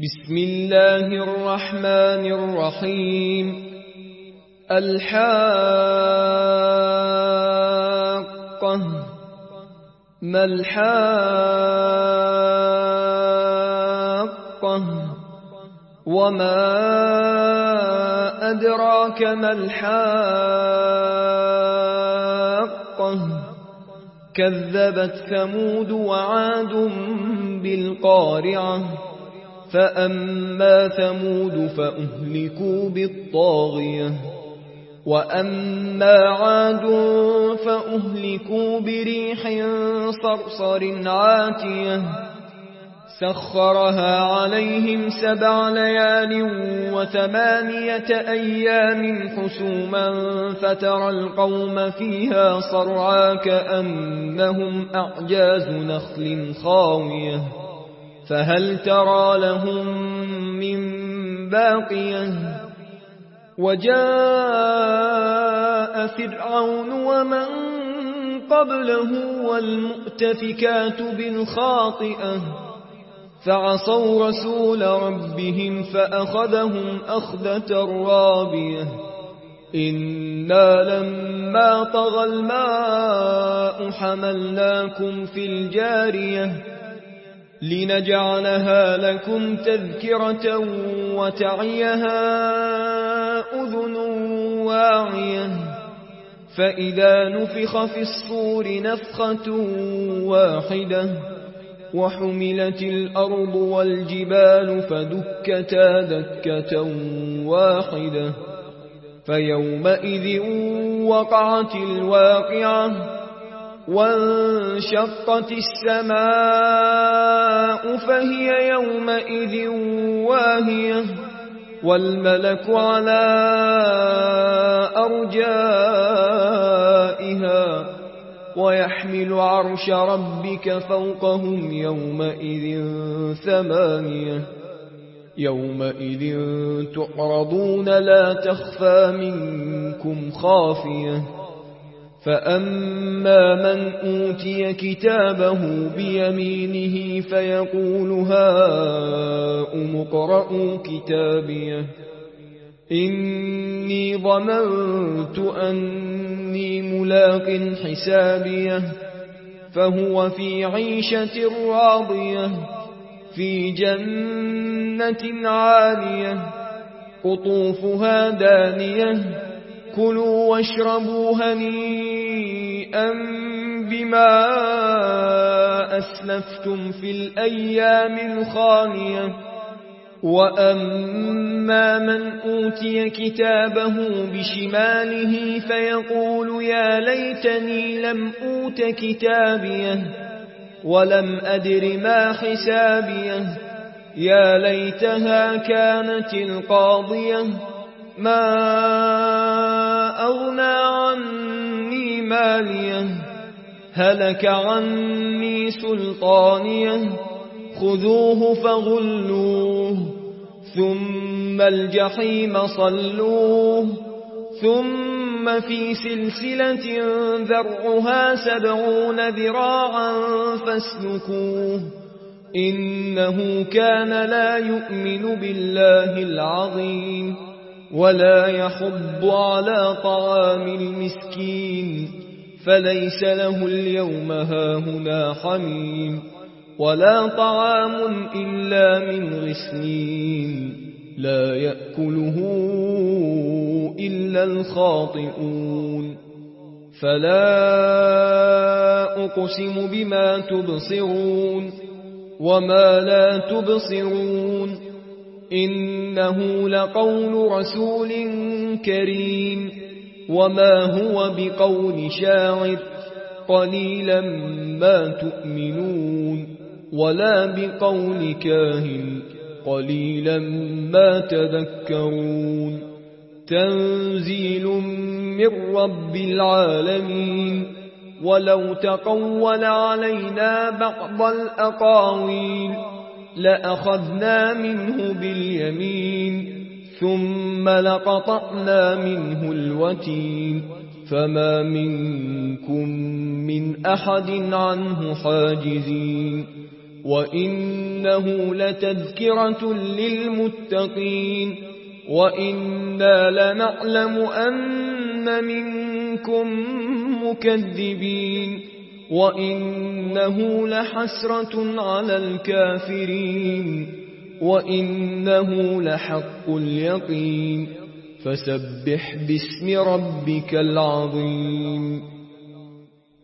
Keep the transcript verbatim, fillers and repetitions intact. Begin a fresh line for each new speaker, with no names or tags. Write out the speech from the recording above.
بسم الله الرحمن الرحيم. الحاقة ما الحاقة وما أدراك ما الحاقة كذبت ثمود وعاد بالقارعة فأما ثمود فأهلكوا بالطاغية وأما عاد فأهلكوا بريح صرصر عاتية سخرها عليهم سبع ليال وثمانية أيام حسوما فترى القوم فيها صرعا كأنهم أعجاز نخل خاوية فهل ترى لهم من باقية وجاء فرعون ومن قبله والمؤتفكات بالخاطئة فعصوا رسول ربهم فأخذهم أخذة رابية إنا لما طغى الماء حملناكم في الجارية لنجعلها لكم تذكرة وتعيها أذن واعية فإذا نفخ في الصور نفخة واحدة وحملت الأرض والجبال فدكتا دكة واحدة فيومئذ وقعت الواقعة وانشقت السماء فهي يومئذ واهية والملك على أرجائها ويحمل عرش ربك فوقهم يومئذ ثمانية يومئذ تعرضون لا تخفى منكم خافية فأما من أوتي كتابه بيمينه فيقول هاؤم اقرءوا كتابيه إني ظننت أني ملاق حسابيه فهو في عيشة راضية في جنة عالية قطوفها دانية كلوا واشربوا هنيئا بما أسلفتم في الأيام الخالية وأما من أوتي كتابه بشماله فيقول يا ليتني لم أوت كتابيه ولم أدر ما حسابيه يا ليتها كانت القاضية ما أغنى عني ماليه هلك عني سلطانيه خذوه فغلوه ثم الجحيم صلوه ثم في سلسلة ذرعها سبعون ذراعا فاسلكوه إنه كان لا يؤمن بالله العظيم ولا يحض على طعام المسكين فليس له اليوم هاهنا حميم ولا طعام إلا من غسلين لا يأكله إلا الخاطئون فلا أقسم بما تبصرون وما لا تبصرون إنه لقول رسول كريم وما هو بقول شاعر قليلا ما تؤمنون ولا بقول كاهن قليلا ما تذكرون تنزيل من رب العالمين ولو تقول علينا بعض الأقاويل لأخذنا منه باليمين ثم لقطعنا منه الوتين فما منكم من أحد عنه حاجزين وإنه لتذكرة للمتقين وإنا لنعلم أن منكم مكذبين وإنه لحسرة على الكافرين وإنه لحق اليقين فسبح باسم ربك العظيم